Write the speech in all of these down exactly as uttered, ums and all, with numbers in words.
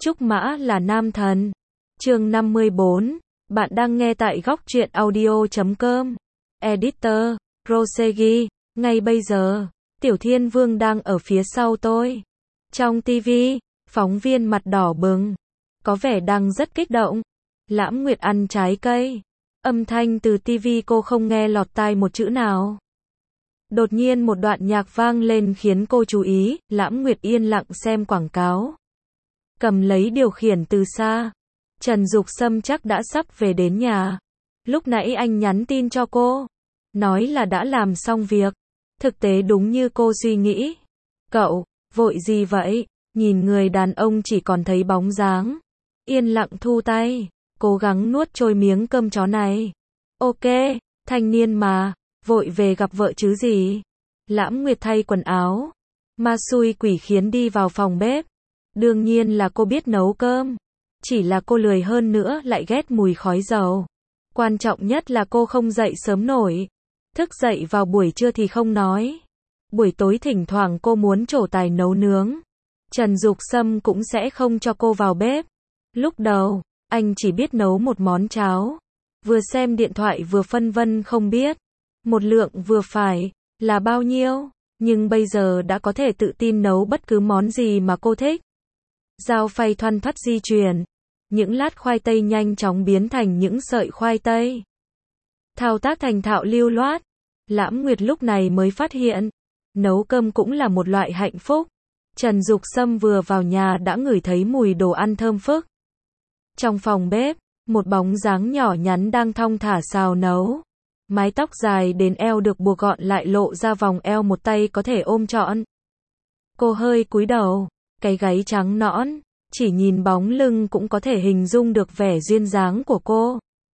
Trúc Mã là nam thần. Chương năm mươi bốn. Bạn đang nghe tại góc truyện audio chấm com. Editor, Rosegi. Ngay bây giờ, Tiểu Thiên Vương đang ở phía sau tôi. Trong ti vi, phóng viên mặt đỏ bừng. Có vẻ đang rất kích động. Lãm Nguyệt ăn trái cây. Âm thanh từ ti vi cô không nghe lọt tai một chữ nào. Đột nhiên một đoạn nhạc vang lên khiến cô chú ý. Lãm Nguyệt yên lặng xem quảng cáo. Cầm lấy điều khiển từ xa. Trần Dục Sâm chắc đã sắp về đến nhà. Lúc nãy anh nhắn tin cho cô. Nói là đã làm xong việc. Thực tế đúng như cô suy nghĩ. Cậu, vội gì vậy? Nhìn người đàn ông chỉ còn thấy bóng dáng. Yên lặng thu tay. Cố gắng nuốt trôi miếng cơm chó này. Ok, thanh niên mà. Vội về gặp vợ chứ gì. Lãm Nguyệt thay quần áo. Ma xui quỷ khiến đi vào phòng bếp. Đương nhiên là cô biết nấu cơm. Chỉ là cô lười hơn nữa lại ghét mùi khói dầu. Quan trọng nhất là cô không dậy sớm nổi. Thức dậy vào buổi trưa thì không nói. Buổi tối thỉnh thoảng cô muốn trổ tài nấu nướng. Trần Dục Sâm cũng sẽ không cho cô vào bếp. Lúc đầu, anh chỉ biết nấu một món cháo. Vừa xem điện thoại vừa phân vân không biết. Một lượng vừa phải, là bao nhiêu. Nhưng bây giờ đã có thể tự tin nấu bất cứ món gì mà cô thích. Dao phay thoăn thoắt di chuyển. Những lát khoai tây nhanh chóng biến thành những sợi khoai tây. Thao tác thành thạo lưu loát. Lãm Nguyệt lúc này mới phát hiện. Nấu cơm cũng là một loại hạnh phúc. Trần Dục Sâm vừa vào nhà đã ngửi thấy mùi đồ ăn thơm phức. Trong phòng bếp, một bóng dáng nhỏ nhắn đang thong thả xào nấu. Mái tóc dài đến eo được buộc gọn lại lộ ra vòng eo một tay có thể ôm trọn. Cô hơi cúi đầu. Cái gáy trắng nõn, chỉ nhìn bóng lưng cũng có thể hình dung được vẻ duyên dáng của cô.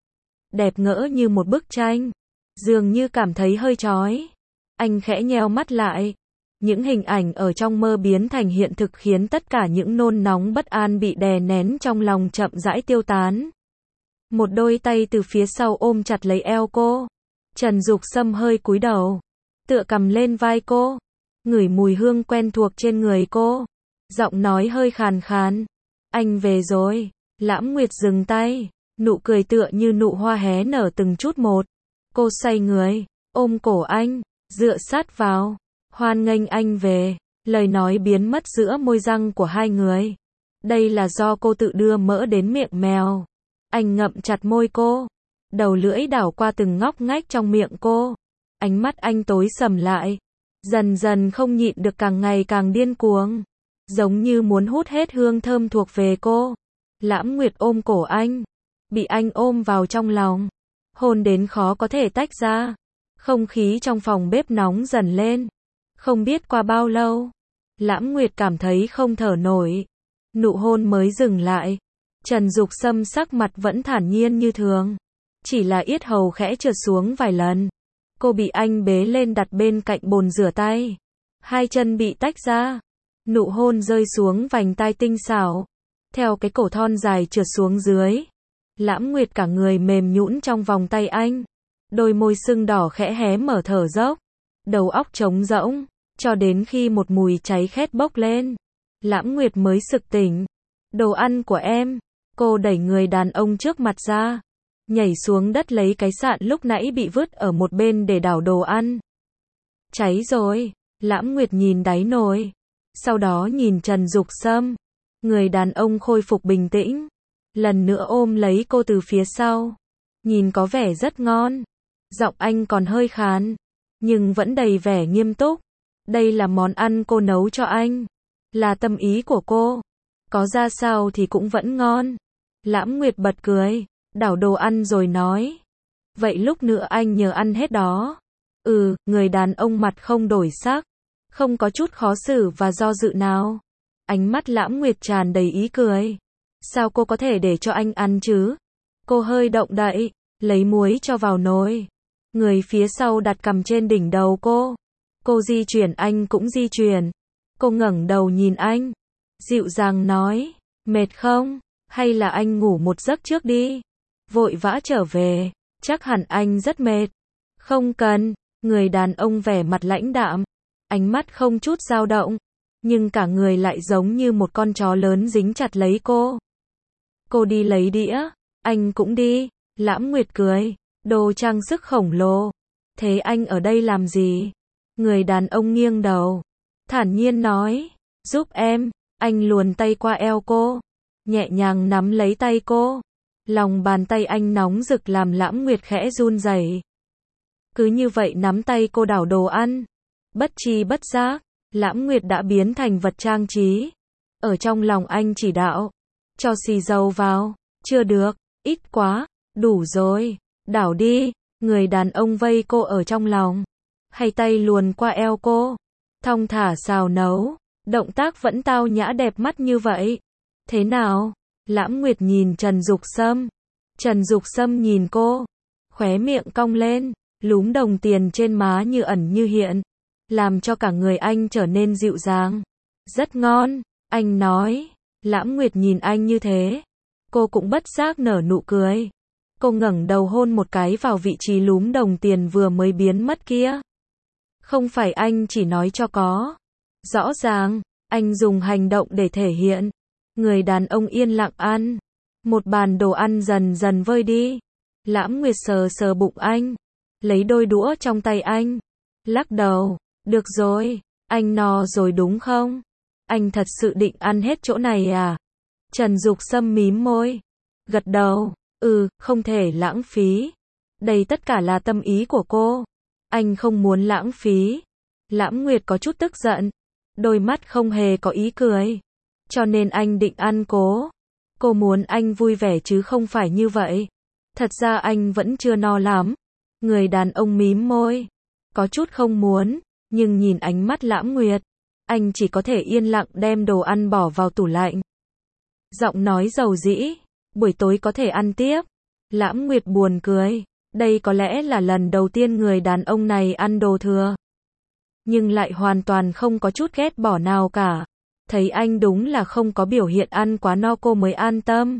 Đẹp ngỡ như một bức tranh, dường như cảm thấy hơi chói. Anh khẽ nheo mắt lại. Những hình ảnh ở trong mơ biến thành hiện thực khiến tất cả những nôn nóng bất an bị đè nén trong lòng chậm rãi tiêu tán. Một đôi tay từ phía sau ôm chặt lấy eo cô. Trần Dục Sâm hơi cúi đầu, tựa cầm lên vai cô, ngửi mùi hương quen thuộc trên người cô. Giọng nói hơi khàn khàn. Anh về rồi. Lãm Nguyệt dừng tay. Nụ cười tựa như nụ hoa hé nở từng chút một. Cô xoay người, ôm cổ anh, dựa sát vào. Hoan nghênh anh về. Lời nói biến mất giữa môi răng của hai người. Đây là do cô tự đưa mỡ đến miệng mèo. Anh ngậm chặt môi cô. Đầu lưỡi đảo qua từng ngóc ngách trong miệng cô. Ánh mắt anh tối sầm lại. Dần dần không nhịn được càng ngày càng điên cuồng. Giống như muốn hút hết hương thơm thuộc về cô. Lãm Nguyệt ôm cổ anh. Bị anh ôm vào trong lòng. Hôn đến khó có thể tách ra. Không khí trong phòng bếp nóng dần lên. Không biết qua bao lâu. Lãm Nguyệt cảm thấy không thở nổi. Nụ hôn mới dừng lại. Trần Dục Sâm sắc mặt vẫn thản nhiên như thường. Chỉ là yết hầu khẽ trượt xuống vài lần. Cô bị anh bế lên đặt bên cạnh bồn rửa tay. Hai chân bị tách ra. Nụ hôn rơi xuống vành tai tinh xảo. Theo cái cổ thon dài trượt xuống dưới. Lãm Nguyệt cả người mềm nhũn trong vòng tay anh. Đôi môi sưng đỏ khẽ hé mở thở dốc. Đầu óc trống rỗng. Cho đến khi một mùi cháy khét bốc lên. Lãm Nguyệt mới sực tỉnh. Đồ ăn của em. Cô đẩy người đàn ông trước mặt ra. Nhảy xuống đất lấy cái sạn lúc nãy bị vứt ở một bên để đảo đồ ăn. Cháy rồi. Lãm Nguyệt nhìn đáy nồi. Sau đó nhìn Trần Dục Sâm. Người đàn ông khôi phục bình tĩnh. Lần nữa ôm lấy cô từ phía sau. Nhìn có vẻ rất ngon. Giọng anh còn hơi khàn. Nhưng vẫn đầy vẻ nghiêm túc. Đây là món ăn cô nấu cho anh. Là tâm ý của cô. Có ra sao thì cũng vẫn ngon. Lãm Nguyệt bật cười. Đảo đồ ăn rồi nói. Vậy lúc nữa anh nhớ ăn hết đó. Ừ, người đàn ông mặt không đổi sắc. Không có chút khó xử và do dự nào. Ánh mắt Lãm Nguyệt tràn đầy ý cười. Sao cô có thể để cho anh ăn chứ? Cô hơi động đậy, lấy muối cho vào nồi. Người phía sau đặt cằm trên đỉnh đầu cô. Cô di chuyển anh cũng di chuyển. Cô ngẩng đầu nhìn anh. Dịu dàng nói, mệt không? Hay là anh ngủ một giấc trước đi? Vội vã trở về, chắc hẳn anh rất mệt. Không cần, người đàn ông vẻ mặt lãnh đạm. Ánh mắt không chút dao động. nhưng cả người lại giống như một con chó lớn dính chặt lấy cô. Cô đi lấy đĩa, anh cũng đi. Lãm Nguyệt cười, đồ trang sức khổng lồ. Thế anh ở đây làm gì? Người đàn ông nghiêng đầu, thản nhiên nói, giúp em. Anh luồn tay qua eo cô, nhẹ nhàng nắm lấy tay cô. Lòng bàn tay anh nóng rực làm Lãm Nguyệt khẽ run rẩy. Cứ như vậy nắm tay cô đảo đồ ăn. Bất tri bất giác, Lãm Nguyệt đã biến thành vật trang trí. Ở trong lòng anh chỉ đạo, cho xì dầu vào. Chưa được, ít quá, đủ rồi, đảo đi. Người đàn ông vây cô ở trong lòng, hay tay luồn qua eo cô, thong thả xào nấu, động tác vẫn tao nhã đẹp mắt như vậy. Thế nào? Lãm Nguyệt nhìn Trần Dục Sâm. Trần Dục Sâm nhìn cô, khóe miệng cong lên, lúm đồng tiền trên má như ẩn như hiện, làm cho cả người anh trở nên dịu dàng. Rất ngon, anh nói. Lãm Nguyệt nhìn anh như thế, cô cũng bất giác nở nụ cười. Cô ngẩng đầu hôn một cái vào vị trí lúm đồng tiền vừa mới biến mất kia. Không phải anh chỉ nói cho có. Rõ ràng, anh dùng hành động để thể hiện. Người đàn ông yên lặng ăn. Một bàn đồ ăn dần dần vơi đi. Lãm Nguyệt sờ sờ bụng anh, lấy đôi đũa trong tay anh, lắc đầu, được rồi, anh no rồi đúng không? Anh thật sự định ăn hết chỗ này à? Trần Dục Sâm mím môi, gật đầu, ừ, không thể lãng phí. Đây tất cả là tâm ý của cô. Anh không muốn lãng phí. Lãm Nguyệt có chút tức giận, đôi mắt không hề có ý cười. Cho nên anh định ăn cố. Cô muốn anh vui vẻ chứ không phải như vậy. Thật ra anh vẫn chưa no lắm. Người đàn ông mím môi, có chút không muốn, nhưng nhìn ánh mắt Lãm Nguyệt, anh chỉ có thể yên lặng đem đồ ăn bỏ vào tủ lạnh. Giọng nói dầu dĩ, buổi tối có thể ăn tiếp. Lãm Nguyệt buồn cười, đây có lẽ là lần đầu tiên người đàn ông này ăn đồ thừa. Nhưng lại hoàn toàn không có chút ghét bỏ nào cả. Thấy anh đúng là không có biểu hiện ăn quá no cô mới an tâm.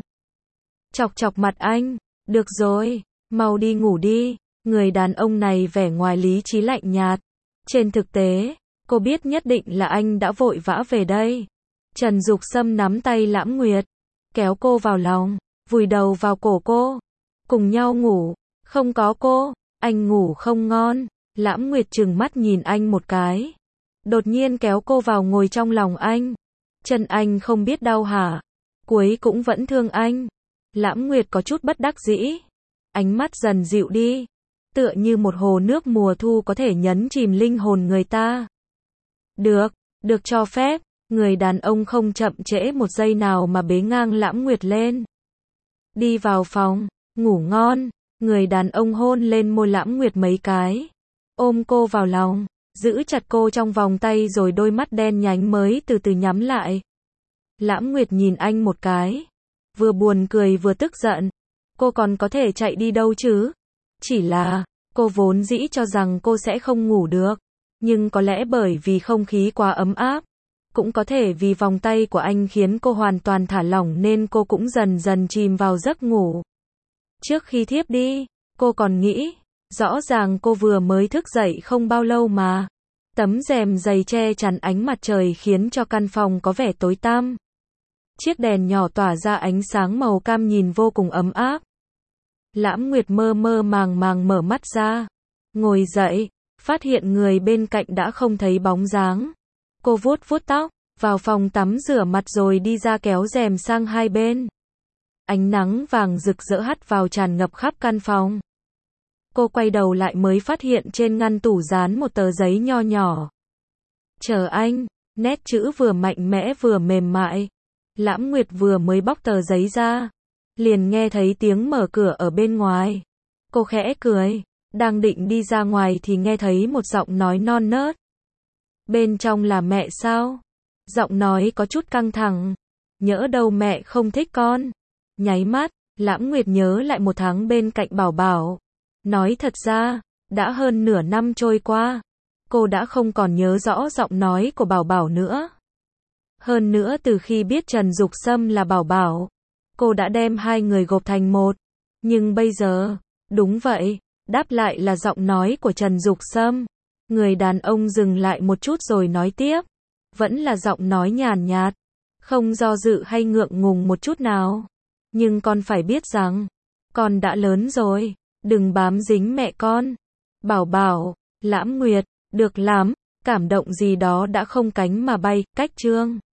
Chọc chọc mặt anh, được rồi, mau đi ngủ đi. Người đàn ông này vẻ ngoài lý trí lạnh nhạt. Trên thực tế, cô biết nhất định là anh đã vội vã về đây. Trần Dục Sâm nắm tay Lãm Nguyệt, kéo cô vào lòng, vùi đầu vào cổ cô. Cùng nhau ngủ, không có cô, anh ngủ không ngon. Lãm Nguyệt trừng mắt nhìn anh một cái. Đột nhiên kéo cô vào ngồi trong lòng anh. Chân anh không biết đau hả? Cuối cũng vẫn thương anh. Lãm Nguyệt có chút bất đắc dĩ. Ánh mắt dần dịu đi. Tựa như một hồ nước mùa thu có thể nhấn chìm linh hồn người ta. Được, được cho phép. Người đàn ông không chậm trễ một giây nào mà bế ngang Lãm Nguyệt lên. Đi vào phòng, ngủ ngon. Người đàn ông hôn lên môi Lãm Nguyệt mấy cái. Ôm cô vào lòng, giữ chặt cô trong vòng tay rồi đôi mắt đen nhánh mới từ từ nhắm lại. Lãm Nguyệt nhìn anh một cái. Vừa buồn cười vừa tức giận. Cô còn có thể chạy đi đâu chứ? Chỉ là, cô vốn dĩ cho rằng cô sẽ không ngủ được. Nhưng có lẽ bởi vì không khí quá ấm áp. Cũng có thể vì vòng tay của anh khiến cô hoàn toàn thả lỏng nên cô cũng dần dần chìm vào giấc ngủ. Trước khi thiếp đi, cô còn nghĩ, rõ ràng cô vừa mới thức dậy không bao lâu mà. Tấm rèm dày che chắn ánh mặt trời khiến cho căn phòng có vẻ tối tăm. Chiếc đèn nhỏ tỏa ra ánh sáng màu cam nhìn vô cùng ấm áp. Lãm Nguyệt mơ mơ màng màng mở mắt ra. Ngồi dậy, phát hiện người bên cạnh đã không thấy bóng dáng. Cô vuốt vuốt tóc, vào phòng tắm rửa mặt rồi đi ra kéo rèm sang hai bên. Ánh nắng vàng rực rỡ hắt vào tràn ngập khắp căn phòng. Cô quay đầu lại mới phát hiện trên ngăn tủ dán một tờ giấy nho nhỏ. Chờ anh, nét chữ vừa mạnh mẽ vừa mềm mại. Lãm Nguyệt vừa mới bóc tờ giấy ra, liền nghe thấy tiếng mở cửa ở bên ngoài. Cô khẽ cười, đang định đi ra ngoài thì nghe thấy một giọng nói non nớt. Bên trong là mẹ sao? Giọng nói có chút căng thẳng. Nhỡ đâu mẹ không thích con. Nháy mắt, Lãm Nguyệt nhớ lại một tháng bên cạnh Bảo Bảo. Nói thật ra, đã hơn nửa năm trôi qua. Cô đã không còn nhớ rõ giọng nói của Bảo Bảo nữa. Hơn nữa từ khi biết Trần Dục Sâm là Bảo Bảo, cô đã đem hai người gộp thành một. Nhưng bây giờ, đúng vậy, đáp lại là giọng nói của Trần Dục Sâm. Người đàn ông dừng lại một chút rồi nói tiếp. vẫn là giọng nói nhàn nhạt, không do dự hay ngượng ngùng một chút nào. Nhưng con phải biết rằng, con đã lớn rồi, đừng bám dính mẹ con. Bảo bảo, Lãm Nguyệt, được lắm, cảm động gì đó đã không cánh mà bay, cách chương.